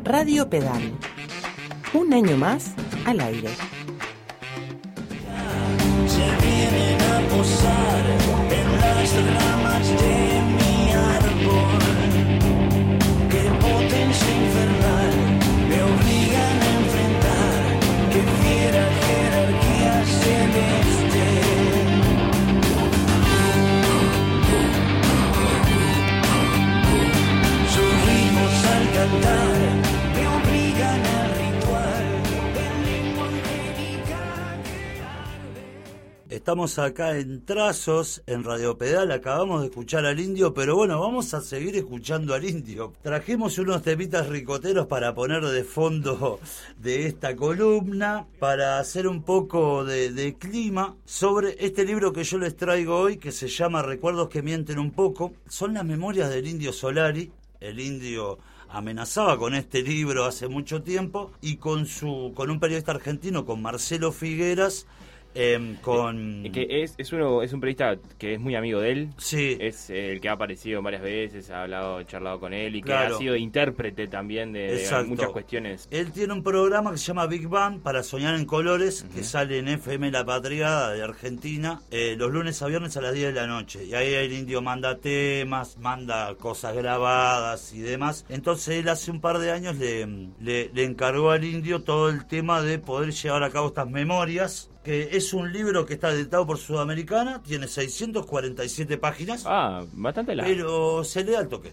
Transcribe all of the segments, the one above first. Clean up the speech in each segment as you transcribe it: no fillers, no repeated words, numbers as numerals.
Radio Pedal. Un año más al aire. Se vienen a posar en las ramas de mi árbol. Qué potencia infernal me obligan a enfrentar. Qué fiera jerarquía celeste. Sus ritmos al cantar me obligan al ritual en lengua angélica que arde. Estamos acá en Trazos, en Radio Pedal, acabamos de escuchar al Indio, pero bueno, vamos a seguir escuchando al Indio. Trajimos unos temitas ricoteros para poner de fondo de esta columna, para hacer un poco de clima sobre este libro que yo les traigo hoy, que se llama Recuerdos que mienten un poco. Son las memorias del Indio Solari. El Indio amenazaba con este libro hace mucho tiempo y con un periodista argentino, con Marcelo Figueras, que es un periodista que es muy amigo de él. Sí. Es el que ha aparecido varias veces, charlado con él y Claro. que ha sido intérprete también de muchas cuestiones. Él tiene un programa que se llama Big Bang para soñar en colores, que sale en FM La Patriada de Argentina, los lunes a viernes a las 10 de la noche. Y ahí el Indio manda temas, manda cosas grabadas y demás. Entonces él hace un par de años le encargó al Indio todo el tema de poder llevar a cabo estas memorias, que es un libro que está editado por Sudamericana, tiene 647 páginas. Bastante largo. Pero se lee al toque,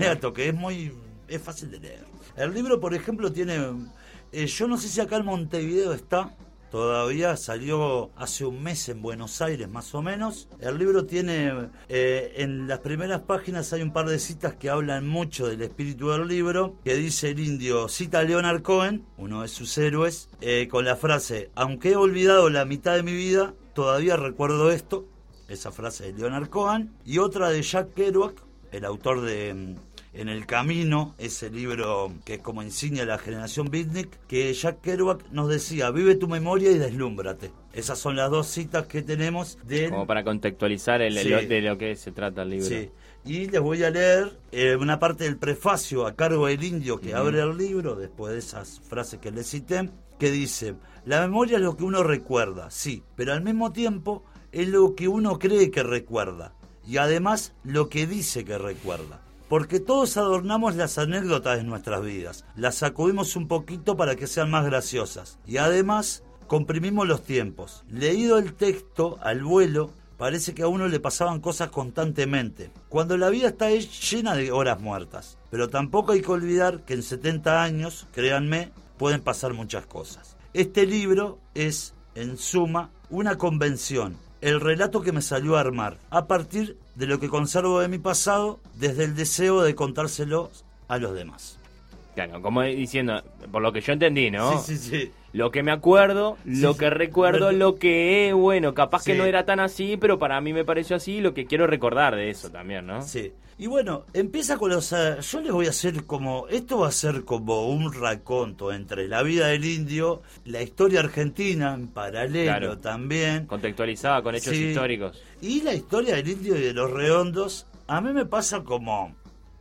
es fácil de leer. El libro, por ejemplo, tiene, yo no sé si acá en Montevideo está, todavía salió hace un mes en Buenos Aires más o menos. El libro tiene, en las primeras páginas hay un par de citas que hablan mucho del espíritu del libro, que dice el Indio, cita a Leonard Cohen, uno de sus héroes, con la frase, aunque he olvidado la mitad de mi vida, todavía recuerdo esto, esa frase de Leonard Cohen, y otra de Jack Kerouac, el autor de En el Camino, ese libro que es como insignia de la generación beatnik, que Jack Kerouac nos decía, vive tu memoria y deslúmbrate. Esas son las dos citas que tenemos de él. Como para contextualizar de lo que se trata el libro. Sí. Y les voy a leer una parte del prefacio a cargo del Indio que abre el libro, después de esas frases que les cité, que dice, la memoria es lo que uno recuerda, sí, pero al mismo tiempo es lo que uno cree que recuerda, y además lo que dice que recuerda. Porque todos adornamos las anécdotas de nuestras vidas, las sacudimos un poquito para que sean más graciosas, y además comprimimos los tiempos. Leído el texto al vuelo, parece que a uno le pasaban cosas constantemente, cuando la vida está llena de horas muertas. Pero tampoco hay que olvidar que en 70 años, créanme, pueden pasar muchas cosas. Este libro es, en suma, una convención, el relato que me salió a armar, a partir de lo que conservo de mi pasado, desde el deseo de contárselo a los demás. Claro, como diciendo, por lo que yo entendí, ¿no? Sí. Lo que me acuerdo, lo que recuerdo, lo que bueno, capaz que no era tan así, pero para mí me pareció así, lo que quiero recordar de eso también, ¿no? Sí. Y bueno, empieza con los... yo les voy a hacer como... Esto va a ser como un raconto entre la vida del Indio, la historia argentina en paralelo también. Contextualizada con hechos históricos. Y la historia del Indio y de los Redondos, a mí me pasa como...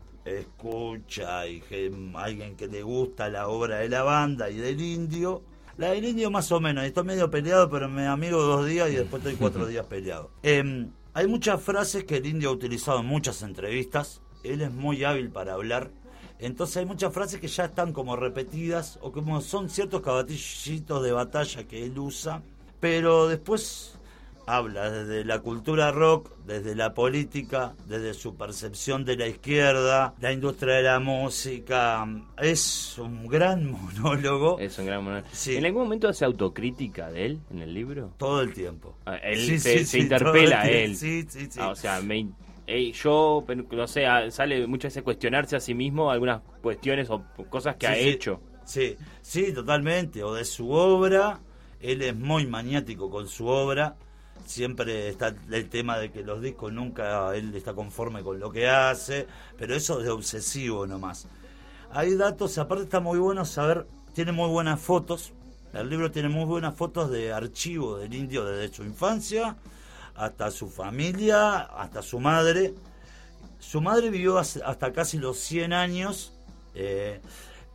escucha y alguien que le gusta la obra de la banda y del Indio. La del Indio más o menos, estoy medio peleado, pero me amigo 2 días y después estoy 4 días peleado. Hay muchas frases que el Indio ha utilizado en muchas entrevistas, él es muy hábil para hablar, entonces hay muchas frases que ya están como repetidas o como son ciertos caballitos de batalla que él usa, pero después habla desde la cultura rock, desde la política, desde su percepción de la izquierda, la industria de la música. Es un gran monólogo. Sí. ¿En algún momento hace autocrítica de él en el libro? Todo el tiempo. Él se interpela a él. Sí. O sea, yo, no sé, sale muchas veces cuestionarse a sí mismo algunas cuestiones o cosas que ha hecho. Sí, totalmente. O de su obra. Él es muy maniático con su obra. Siempre está el tema de que los discos nunca él está conforme con lo que hace, pero eso es de obsesivo nomás. Hay datos, aparte está muy bueno saber, tiene muy buenas fotos, el libro tiene muy buenas fotos de archivo del Indio desde su infancia hasta su familia, hasta su madre. Su madre vivió hasta casi los 100 años,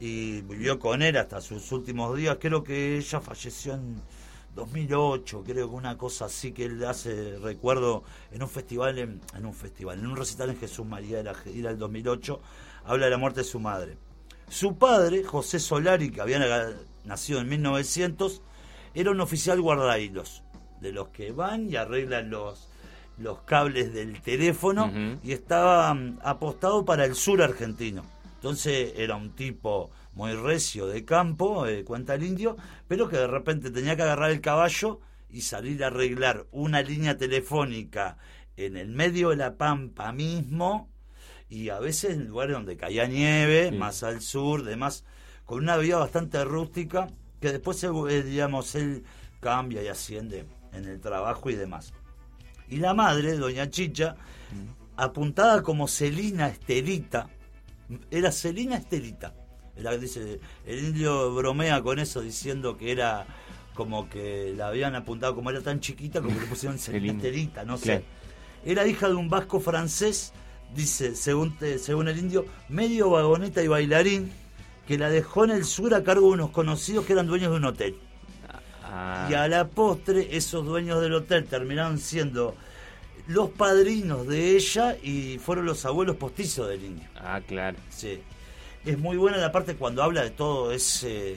y vivió con él hasta sus últimos días. Creo que ella falleció en 2008, creo que una cosa así, que él hace recuerdo en un festival, en un recital en Jesús María de la Gira del 2008, habla de la muerte de su madre. Su padre, José Solari, que había nacido en 1900, era un oficial guardahilos, de los que van y arreglan los cables del teléfono, y estaba apostado para el sur argentino. Entonces era un tipo muy recio de campo, cuenta el indio, pero que de repente tenía que agarrar el caballo y salir a arreglar una línea telefónica en el medio de la pampa mismo, y a veces en lugares donde caía nieve, más al sur, demás, con una vida bastante rústica, que después, digamos, él cambia y asciende en el trabajo y demás. Y la madre, doña Chicha, apuntada como Celina Estelita, era Celina Estelita. Dice, el indio bromea con eso, diciendo que era como que la habían apuntado, como era tan chiquita, como le pusieron Celina Estelita, no sé. Claro. Era hija de un vasco francés, dice, según el indio, medio vagoneta y bailarín, que la dejó en el sur a cargo de unos conocidos que eran dueños de un hotel. Y a la postre, esos dueños del hotel terminaron siendo los padrinos de ella y fueron los abuelos postizos del indio. Ah, claro. Sí. Es muy buena la parte cuando habla de todo ese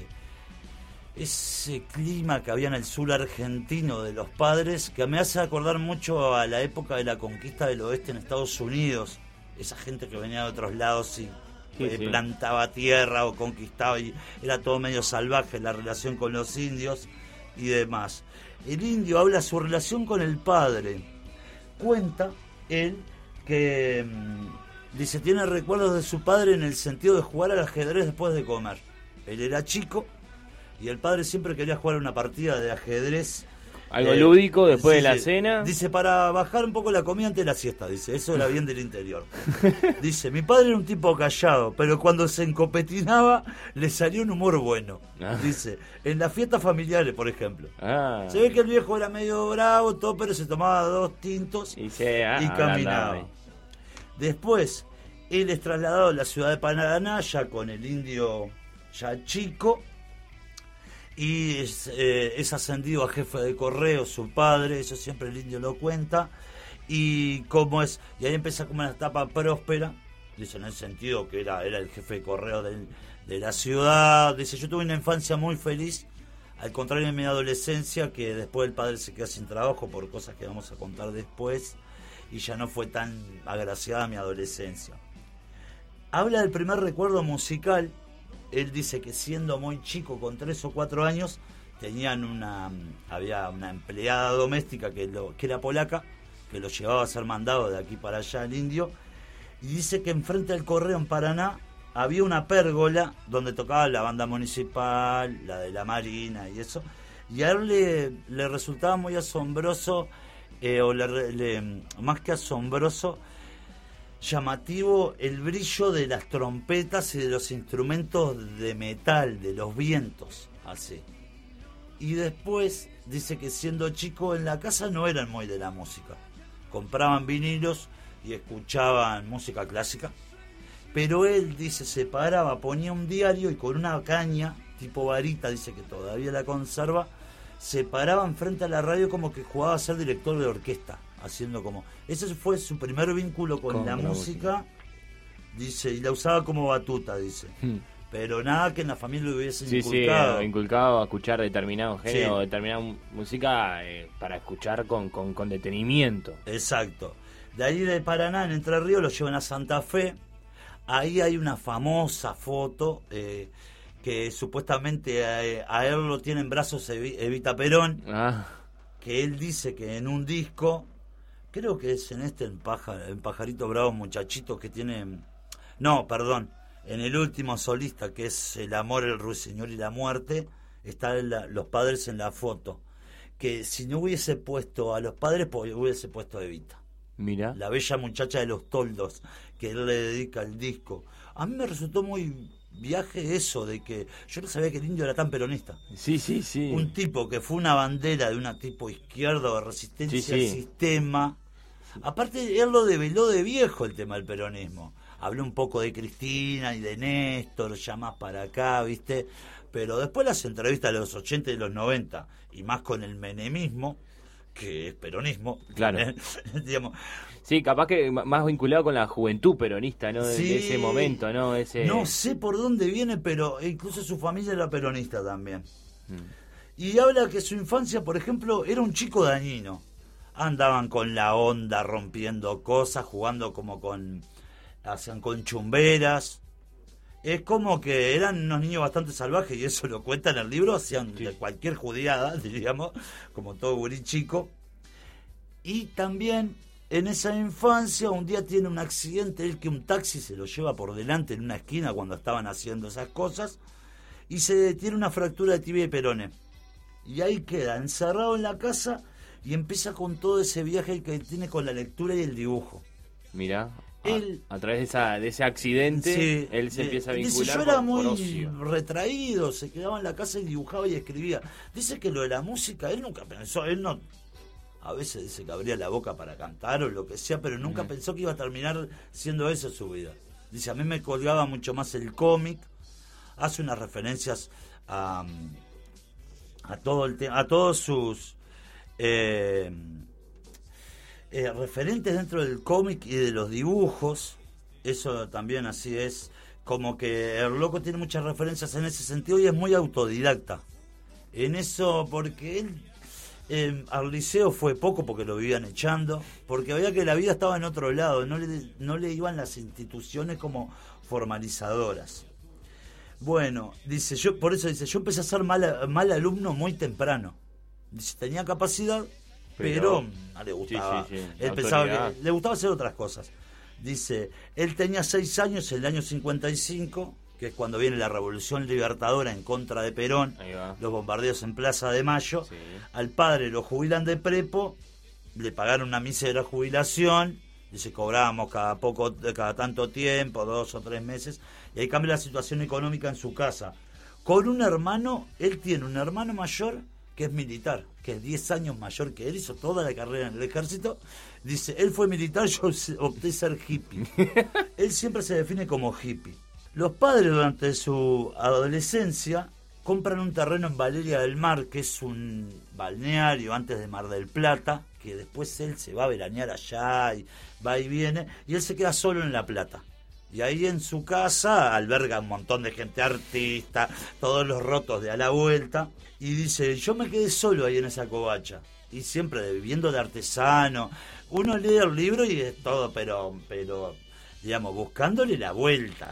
clima que había en el sur argentino de los padres, que me hace acordar mucho a la época de la conquista del oeste en Estados Unidos. Esa gente que venía de otros lados y plantaba tierra o conquistaba, y era todo medio salvaje la relación con los indios y demás. El indio habla de su relación con el padre. Cuenta él que dice, tiene recuerdos de su padre en el sentido de jugar al ajedrez después de comer. Él era chico y el padre siempre quería jugar una partida de ajedrez. Algo lúdico después de la cena. Dice, para bajar un poco la comida antes de la siesta, dice, eso era bien del interior. Dice, mi padre era un tipo callado, pero cuando se encopetinaba le salió un humor bueno. Dice, en las fiestas familiares, por ejemplo. Se ve que el viejo era medio bravo, todo, pero se tomaba 2 tintos y caminaba. Después, él es trasladado a la ciudad de Paraná, ya con el indio ya chico, y es ascendido a jefe de correo su padre, eso siempre el indio lo cuenta, y cómo es, y ahí empieza como una etapa próspera, dice, en el sentido que era el jefe de correo de la ciudad. Dice, yo tuve una infancia muy feliz, al contrario de mi adolescencia, que después el padre se queda sin trabajo por cosas que vamos a contar después, y ya no fue tan agraciada mi adolescencia. Habla del primer recuerdo musical. Él dice que siendo muy chico, con 3 o 4 años, había una empleada doméstica que era polaca, que lo llevaba a ser mandado de aquí para allá el indio, y dice que enfrente al correo en Paraná había una pérgola donde tocaba la banda municipal, la de la Marina y eso, y a él le resultaba muy asombroso, más que asombroso, llamativo el brillo de las trompetas y de los instrumentos de metal, de los vientos, así. Y después dice que siendo chico en la casa no eran muy de la música, compraban vinilos y escuchaban música clásica, pero él, dice, se paraba, ponía un diario y con una caña tipo varita, dice que todavía la conserva, se paraba enfrente a la radio como que jugaba a ser director de orquesta, haciendo como... Ese fue su primer vínculo con la música, dice, y la usaba como batuta, dice. Pero nada que en la familia lo hubiese inculcado. Sí, inculcado a escuchar determinado género, determinada música para escuchar con detenimiento. Exacto. De ahí de Paraná, en Entre Ríos, lo llevan a Santa Fe. Ahí hay una famosa foto que supuestamente a él lo tiene en brazos Evita Perón, que él dice que en un disco, creo que es en Pajarito Bravo Muchachito, que tiene... No, perdón, en el último solista, que es El amor, el ruiseñor y la muerte, están los padres en la foto, que si no hubiese puesto a los padres, pues hubiese puesto a Evita. Mira. La bella muchacha de los toldos, que él le dedica el disco. A mí me resultó muy viaje eso, de que yo no sabía que el indio era tan peronista. Sí. Un tipo que fue una bandera de una tipo izquierdo de resistencia al sistema. Aparte, él lo develó de viejo, el tema del peronismo. habló un poco de Cristina y de Néstor, ya más para acá, ¿viste? Pero después las entrevistas de los 80 y los 90, y más con el menemismo, que es peronismo, Claro. digamos, Sí, capaz que más vinculado con la juventud peronista, ¿no? Sí. De ese momento, ¿no? Ese... no sé por dónde viene, pero incluso su familia era peronista también. Mm. Y habla que su infancia, por ejemplo, era un chico dañino. Andaban con la onda, rompiendo cosas, jugando hacían con chumberas. Es como que eran unos niños bastante salvajes, y eso lo cuenta en el libro, hacían Sí. de cualquier judiada, diríamos, como todo gurí chico. Y también en esa infancia un día tiene un accidente, él que un taxi se lo lleva por delante en una esquina cuando estaban haciendo esas cosas, y tiene una fractura de tibia y peroné. Y ahí queda encerrado en la casa y empieza con todo ese viaje que tiene con la lectura y el dibujo. Mirá, Él- a través de ese accidente, Sí, él se empieza a dice, vincular yo era por muy ocio. retraído, se quedaba en la casa y dibujaba y escribía. Dice que lo de la música, él nunca pensó, él no... A veces dice que abría la boca para cantar o lo que sea, pero nunca pensó que iba a terminar siendo eso su vida. Dice, a mí me colgaba mucho más el cómic. Hace unas referencias a todo el tema, a todos sus referentes dentro del cómic y de los dibujos. Eso también así es, como que el loco tiene muchas referencias en ese sentido y es muy autodidacta en eso, porque él al liceo fue poco porque lo vivían echando, porque veía que la vida estaba en otro lado, no le iban las instituciones como formalizadoras. Bueno, dice, por eso dice, yo empecé a ser mal alumno muy temprano. Dice, tenía capacidad, pero no le gustaba. Sí, sí, sí. Él pensaba Autoridad. que le gustaba hacer otras cosas. Dice, él tenía 6 años en el año 55, que es cuando viene la Revolución Libertadora en contra de Perón, Ahí va. los bombardeos en Plaza de Mayo. Sí. Al padre lo jubilan de prepo, le pagaron una mísera jubilación, dice, cobrábamos cada tanto tiempo, 2 o 3 meses, y ahí cambia la situación económica en su casa. Con un hermano, él tiene un hermano mayor que es militar, que es 10 años mayor que él, hizo toda la carrera en el ejército. Dice, él fue militar, yo opté ser hippie. Él siempre se define como hippie. Los padres durante su adolescencia compran un terreno en Valeria del Mar, que es un balneario antes de Mar del Plata, que después él se va a veranear allá y va y viene, y él se queda solo en La Plata. Y ahí en su casa alberga un montón de gente artista, todos los rotos de a la vuelta, y dice, yo me quedé solo ahí en esa covacha, y siempre viviendo de artesano. Uno lee el libro y es todo, pero digamos, buscándole la vuelta,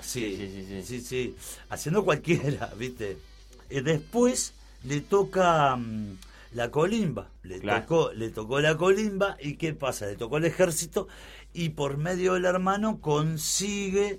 sí, haciendo cualquiera, ¿viste? Después le toca la colimba, le tocó la colimba, y ¿qué pasa? Le tocó el ejército, y por medio del hermano consigue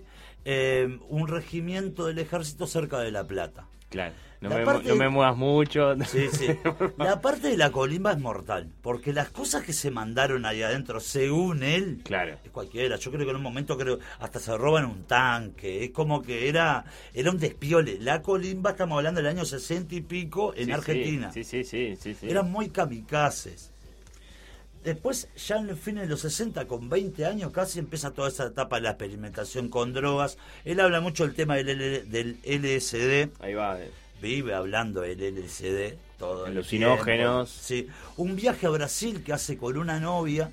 un regimiento del ejército cerca de La Plata. Claro, no La me muevas mucho. Sí, sí. La parte de la colimba es mortal, porque las cosas que se mandaron ahí adentro, según él, Claro. es cualquiera. Yo creo que en un momento hasta se roban un tanque. Es como que era un despiole. La colimba, estamos hablando del año 60 y pico en Argentina. Sí. Eran muy kamikazes. Después, ya en el fin de los 60, con 20 años casi, empieza toda esa etapa de la experimentación con drogas. Él habla mucho del tema del LSD. Ahí va. Vive hablando del LSD todo el Alucinógenos. tiempo. Sí, un viaje a Brasil que hace con una novia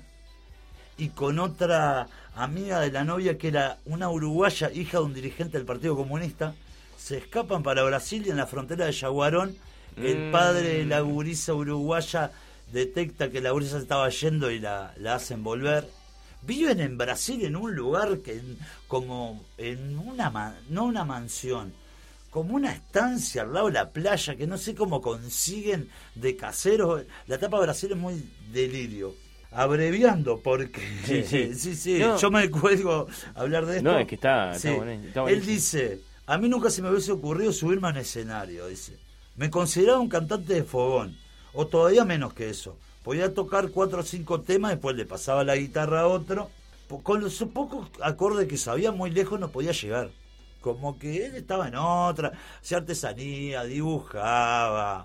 y con otra amiga de la novia que era una uruguaya, hija de un dirigente del Partido Comunista. Se escapan para Brasil y en la frontera de Yaguarón el padre de la gurisa uruguaya detecta que la gurisa se estaba yendo y la hacen volver. Viven en Brasil en un lugar como en no una mansión, como una estancia al lado de la playa, que no sé cómo consiguen de caseros. La etapa de Brasil es muy delirio. Abreviando, porque sí. No. Yo me cuelgo a hablar de esto. No, es que está Sí. buenísimo. Él dice, a mí nunca se me hubiese ocurrido subirme a un escenario, dice. Me consideraba un cantante de fogón, o todavía menos que eso. Podía tocar 4 o 5 temas, después le pasaba la guitarra a otro. Con los pocos acordes que sabía muy lejos no podía llegar. Como que él estaba en otra, hacía artesanía, dibujaba.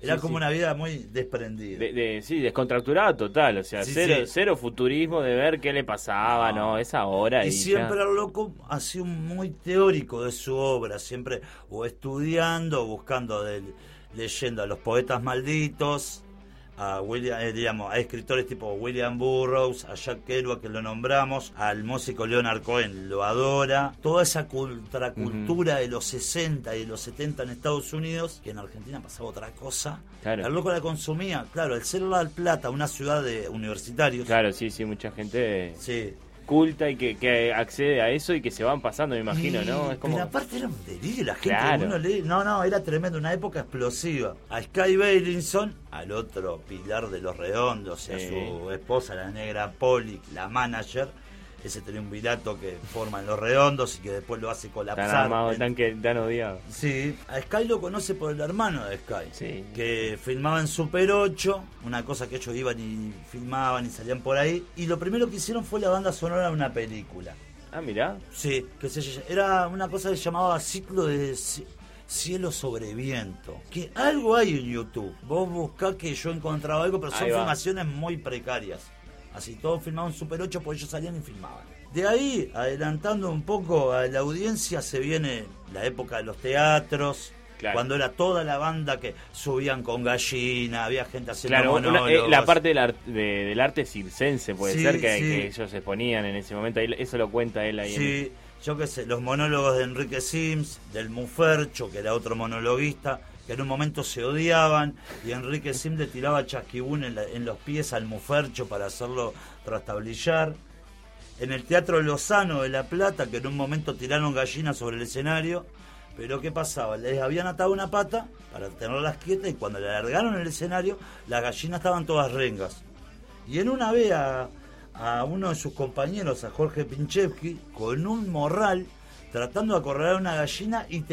Era Sí, como sí. una vida muy desprendida. Sí, descontracturada total, o sea, Sí, cero, sí. cero futurismo de ver qué le pasaba, no, esa hora. Y ya. siempre el loco ha sido muy teórico de su obra, siempre o estudiando, o buscando, leyendo a los poetas malditos, a digamos, a escritores tipo William Burroughs, a Jack Kerouac, que lo nombramos, al músico Leonard Cohen, lo adora. Toda esa contracultura de los 60 y de los 70 en Estados Unidos, que en Argentina pasaba otra cosa. Claro. El loco la consumía, claro, al ser La Plata, una ciudad de universitarios. Claro, sí, mucha gente Sí. culta y que accede a eso y que se van pasando, me imagino, ¿no? Es como... Pero aparte era un delirio, la gente, Claro. uno lee, no, era tremendo, una época explosiva. A Sky Bailinson, al otro pilar de Los Redondos, y a Sí. su esposa, la negra Polly, la manager, ese triunvirato que forman Los Redondos y que después lo hace Tan colapsar. amado, tan odiado. Sí, a Sky lo conoce por el hermano de Sky, Sí. que filmaba en Super 8, una cosa que ellos iban y filmaban y salían por ahí, y lo primero que hicieron fue la banda sonora de una película. Ah, mirá. Sí, era una cosa que se llamaba Ciclo de Cielo sobre Viento. Que algo hay en YouTube. Vos buscá, que yo he encontrado algo, pero son Ahí va. filmaciones muy precarias. Así, todos filmaban en Super 8 porque ellos salían y filmaban. De ahí, adelantando un poco a la audiencia, se viene la época de los teatros. Claro. Cuando era toda la banda que subían con gallina, había gente haciendo Claro, monólogos. la parte del arte circense puede Sí, ser que sí. ellos exponían en ese momento, ahí, eso lo cuenta él ahí. Sí, yo qué sé, los monólogos de Enrique Sims, del Mufercho, que era otro monologuista, que en un momento se odiaban, y Enrique Sims le tiraba chasquibún en los pies al Mufercho para hacerlo trastablillar. En el Teatro Lozano de La Plata, que en un momento tiraron gallinas sobre el escenario, pero ¿qué pasaba? Les habían atado una pata para tenerlas quietas, y cuando le alargaron el escenario, las gallinas estaban todas rengas. Y en una vez a uno de sus compañeros, a Jorge Pinchevsky, con un morral, tratando de acorralar una gallina, y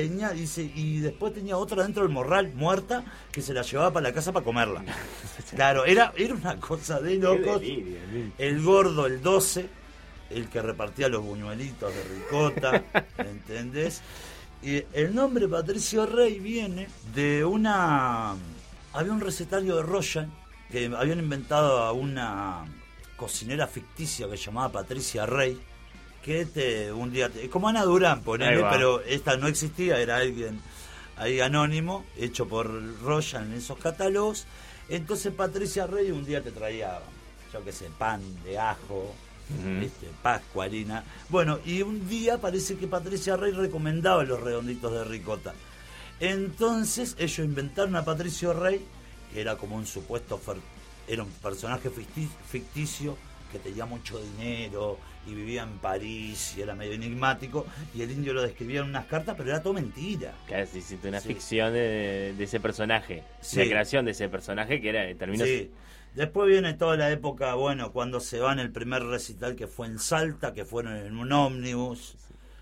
y después tenía otra dentro del morral, muerta, que se la llevaba para la casa para comerla. Claro, era una cosa de locos. El gordo, el 12, el que repartía los buñuelitos de ricota, ¿entendés? Y el nombre Patricio Rey viene de había un recetario de Royan que habían inventado a una cocinera ficticia que se llamaba Patricia Rey, que un día, como Ana Durán, ponele, pero esta no existía, era alguien ahí anónimo, hecho por Royan en esos catálogos. Entonces Patricia Rey un día te traía, yo qué sé, pan de ajo, Pascua, harina. Bueno, y un día parece que Patricia Rey recomendaba los redonditos de ricota. Entonces ellos inventaron a Patricio Rey, que era como un supuesto, era un personaje ficticio que tenía mucho dinero y vivía en París y era medio enigmático, y el indio lo describía en unas cartas, pero era todo mentira. Claro, sí, una ficción de ese personaje, Sí. la creación de ese personaje que terminó... Sí. Después viene toda la época, bueno, cuando se van el primer recital que fue en Salta, que fueron en un ómnibus,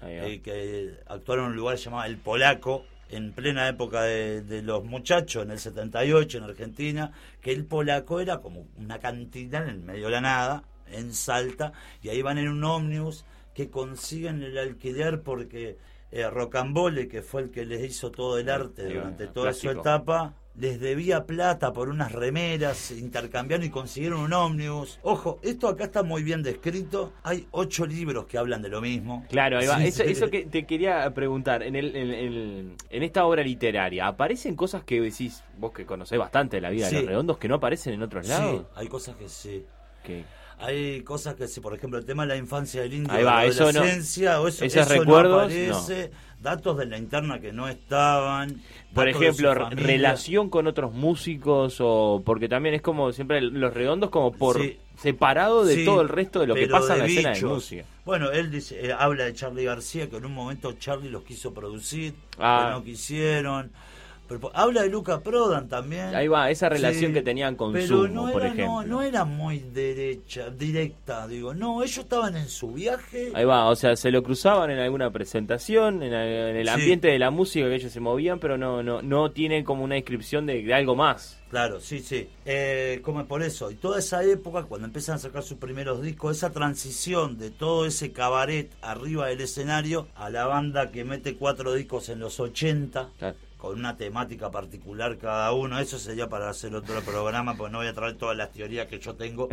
que actuaron en un lugar llamado El Polaco, en plena época de los muchachos, en el 78 en Argentina, que El Polaco era como una cantina en el medio de la nada, en Salta, y ahí van en un ómnibus que consiguen el alquiler porque Rocambole, que fue el que les hizo todo el arte durante toda su etapa, les debía plata por unas remeras, se intercambiaron y consiguieron un ómnibus. Ojo, esto acá está muy bien descrito. Hay 8 libros que hablan de lo mismo. Claro, ahí va. Sí, Eso que te quería preguntar, en esta obra literaria, ¿aparecen cosas que decís, vos que conocés bastante de la vida de los redondos, que no aparecen en otros lados? Sí, hay cosas que sí. ¿Qué? Hay cosas que sí, por ejemplo, el tema de la infancia del indio, Ahí va, la eso no- adolescencia, o esos eso recuerdos, no aparece, datos de la interna que no estaban. Por datos de ejemplo, su familia. relación con otros músicos, o porque también es como siempre los redondos como por Sí. separado de Sí, todo el resto de lo que pero pasa en la de escena de bichos. música. Bueno, él dice, habla de Charly García, que en un momento Charly los quiso producir, que no quisieron. Pero habla de Luca Prodan también. Ahí va, esa relación Sí, que tenían con pero Sumo, por era, ejemplo. No era muy directa, digo. No, ellos estaban en su viaje. Ahí va, o sea, se lo cruzaban en alguna presentación, en el Sí. ambiente de la música que ellos se movían, pero no tienen como una descripción de algo más. Claro, sí. Como por eso. Y toda esa época, cuando empiezan a sacar sus primeros discos, esa transición de todo ese cabaret arriba del escenario a la banda que mete 4 discos en los 80, Claro. con una temática particular cada uno. Eso sería para hacer otro programa, porque no voy a traer todas las teorías que yo tengo.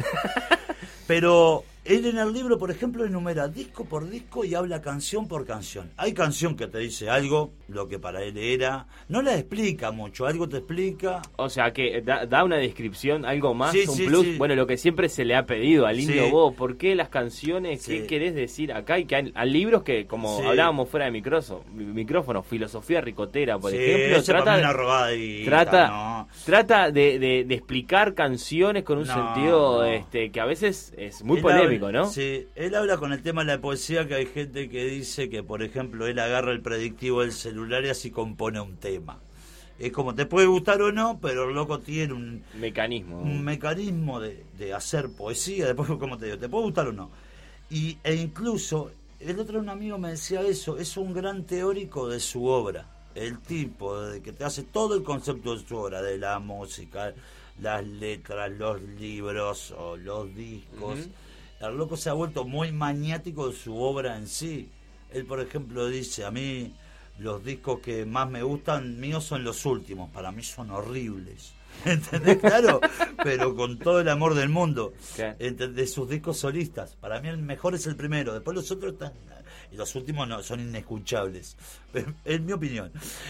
Pero él en el libro, por ejemplo, enumera disco por disco y habla canción por canción. Hay canción que te dice algo, lo que para él era. No la explica mucho, algo te explica. O sea, que da una descripción, algo más, Sí, un sí, plus. sí. Bueno, lo que siempre se le ha pedido al Indio, Sí. vos, ¿por qué las canciones? Sí. ¿Qué querés decir acá? Y que hay libros que, como Sí. hablábamos fuera de micrófono, Filosofía Ricotera, por Sí, ejemplo, ese para mí es una robadita, ¿no? trata de explicar canciones con un No, sentido no. Que a veces es muy Él polémico, habla- ¿no? Sí, él habla con el tema de la poesía, que hay gente que dice que, por ejemplo, él agarra el predictivo del celular y así compone un tema. Es como, te puede gustar o no, pero el loco tiene un Mecanismo. mecanismo de hacer poesía. Después, como te digo, te puede gustar o no. E incluso, el otro un amigo me decía eso, es un gran teórico de su obra. El tipo de que te hace todo el concepto de su obra, de la música, las letras, los libros o los discos. El loco se ha vuelto muy maniático de su obra en sí. Él, por ejemplo, dice, a mí los discos que más me gustan míos son los últimos, para mí son horribles. ¿Entendés? Claro, pero con todo el amor del mundo. Claro. De sus discos solistas. Para mí el mejor es el primero, después los otros están... Y los últimos no, son inescuchables. Es mi opinión.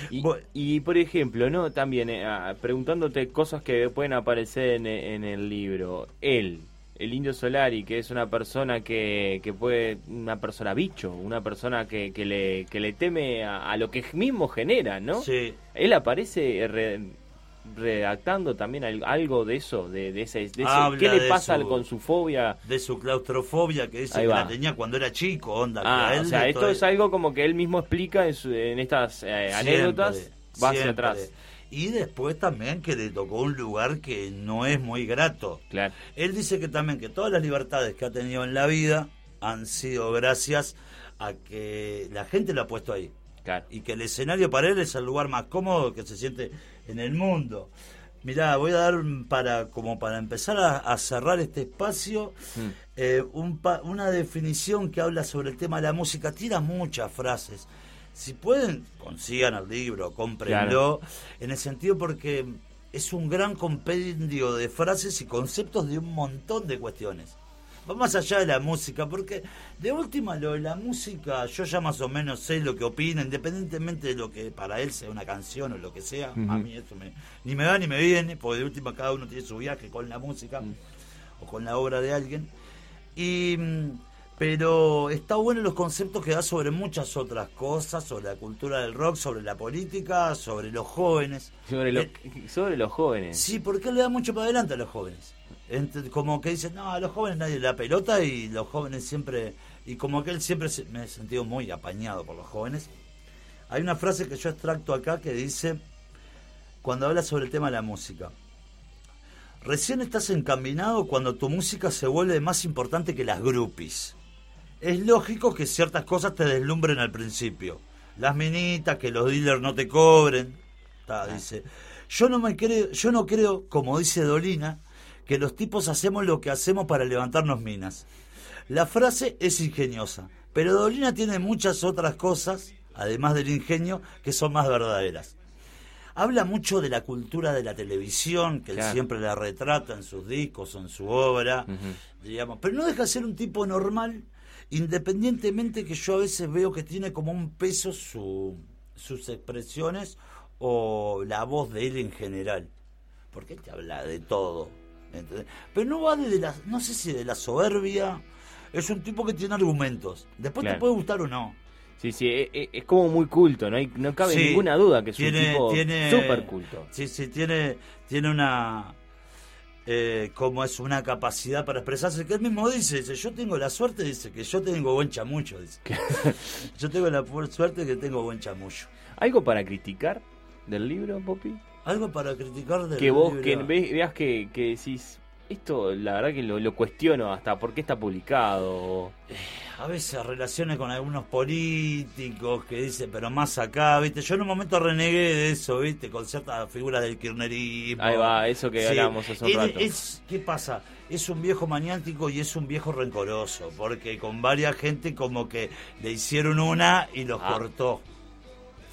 Y por ejemplo, ¿no? También preguntándote cosas que pueden aparecer en el libro. El Indio Solari, que es una persona que puede, una persona bicho, una persona que le teme a lo que mismo genera, ¿no? Sí. Él aparece redactando también algo de eso, de ese Habla ¿qué le de pasa su- con su fobia? De su claustrofobia, que dice Ahí que va. la tenía cuando era chico, onda. que a él O sea, de esto todo- es algo como que él mismo explica en estas anécdotas, va hacia siempre. atrás. Y después también que le tocó un lugar que no es muy grato. Claro. Él dice que también que todas las libertades que ha tenido en la vida han sido gracias a que la gente lo ha puesto ahí. Claro. Y que el escenario para él es el lugar más cómodo que se siente en el mundo. Mirá, voy a dar para empezar a cerrar este espacio una definición que habla sobre el tema de la música. Tira muchas frases. Si pueden, consigan el libro, cómprenlo, en el sentido porque es un gran compendio de frases y conceptos de un montón de cuestiones. Va más allá de la música, porque de última lo de la música, yo ya más o menos sé lo que opina, independientemente de lo que para él sea una canción o lo que sea. A mí eso ni me va ni me viene, porque de última cada uno tiene su viaje con la música o con la obra de alguien. Pero está bueno los conceptos que da sobre muchas otras cosas, sobre la cultura del rock, sobre la política, sobre los jóvenes. Sobre los jóvenes. Sí, porque él le da mucho para adelante a los jóvenes. Como que dicen, no, a los jóvenes nadie le da pelota y los jóvenes siempre... Y como que él siempre me he sentido muy apañado por los jóvenes. Hay una frase que yo extracto acá que dice, cuando habla sobre el tema de la música: recién estás encaminado cuando tu música se vuelve más importante que las groupies. Es lógico que ciertas cosas te deslumbren al principio. Las minitas, que los dealers no te cobren. Dice, yo no creo, como dice Dolina, que los tipos hacemos lo que hacemos para levantarnos minas. La frase es ingeniosa, pero Dolina tiene muchas otras cosas, además del ingenio, que son más verdaderas. Habla mucho de la cultura de la televisión, que él siempre la retrata en sus discos o en su obra, digamos, pero no deja de ser un tipo normal, independientemente que yo a veces veo que tiene como un peso sus expresiones o la voz de él en general, porque él te habla de todo, ¿entendés? Pero no va no sé si de la soberbia. Es un tipo que tiene argumentos, después te puede gustar o no. Sí, es como muy culto, no cabe ninguna duda que es un tipo súper culto. Sí, tiene una como es una capacidad para expresarse, que él mismo dice, yo tengo la suerte, dice, que yo tengo buen chamullo, dice. Yo tengo la suerte que tengo buen chamullo. ¿Algo para criticar del libro, Popi? Algo para criticar del libro. Que vos veas que decís, esto la verdad que lo cuestiono hasta por qué está publicado. A veces relaciones con algunos políticos que dicen, pero más acá, ¿viste? Yo en un momento renegué de eso, ¿viste? Con ciertas figuras del kirchnerismo. Ahí va, eso que hablábamos hace un rato. ¿Qué pasa? Es un viejo maniático y es un viejo rencoroso, porque con varias gente como que le hicieron una y los cortó.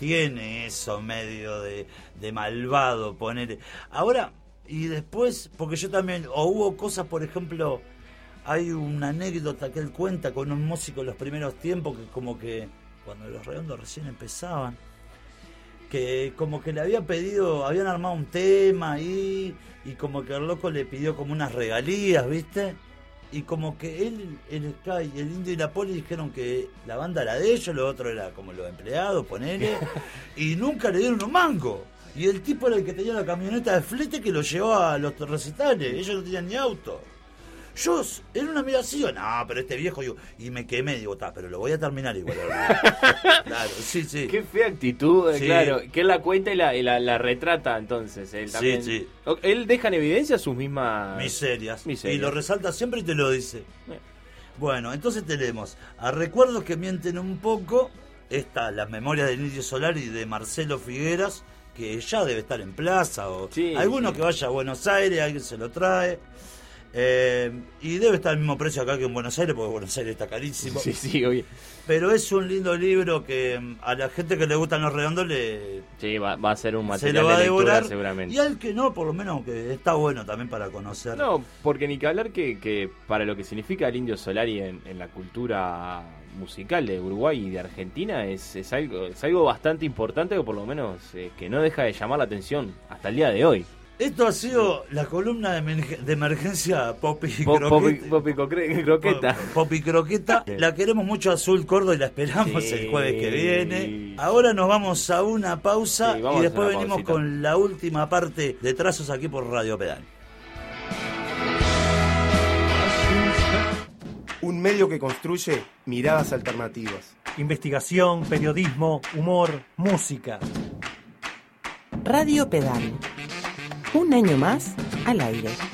tiene eso medio de malvado, poner. Ahora, y después, porque yo también, o hubo cosas, por ejemplo, hay una anécdota que él cuenta con un músico en los primeros tiempos, que como que cuando Los Redondos recién empezaban, que como que le había pedido, habían armado un tema ahí, y como que el loco le pidió como unas regalías, ¿viste? Y como que él, el Sky, el Indio y la Poli dijeron que la banda era de ellos, lo otro era como los empleados, ponele, y nunca le dieron un mango. Y el tipo era el que tenía la camioneta de flete que lo llevaba a los recitales, ellos no tenían ni auto. Yo, en una admiración, no, pero este viejo, y me quemé, digo, pero lo voy a terminar igual. Claro, sí, sí. Qué fea actitud, Sí. claro. Que él la cuenta y la retrata, entonces. Él también. Sí. Él deja en evidencia sus mismas Miserias. miserias. Y lo resalta siempre y te lo dice. Bueno, entonces tenemos a Recuerdos que mienten un poco, Las Memorias del Indio Solari de Marcelo Figueras, que ya debe estar en plaza, o Sí, alguno sí. que vaya a Buenos Aires, alguien se lo trae. Y debe estar al mismo precio acá que en Buenos Aires, porque Buenos Aires está carísimo. Sí, oye. Pero es un lindo libro que a la gente que le gustan Los Redondos Sí, va a ser un se material lo va a de lectura devorar. seguramente. Y al que no, por lo menos que está bueno también para conocer. No, porque ni que hablar que para lo que significa el Indio Solari en la cultura musical de Uruguay y de Argentina es algo bastante importante, o por lo menos que no deja de llamar la atención hasta el día de hoy. Esto ha sido la columna de emergencia Popi Croqueta. Popi Croqueta. La queremos mucho a Azul Cordo y la esperamos Sí. el jueves que viene. Ahora nos vamos a una pausa Sí, vamos y a después hacer una venimos pausita. con la última parte de Trazos aquí por Radio Pedal. Un medio que construye miradas alternativas. Investigación, periodismo, humor, música. Radio Pedal. Un año más al aire.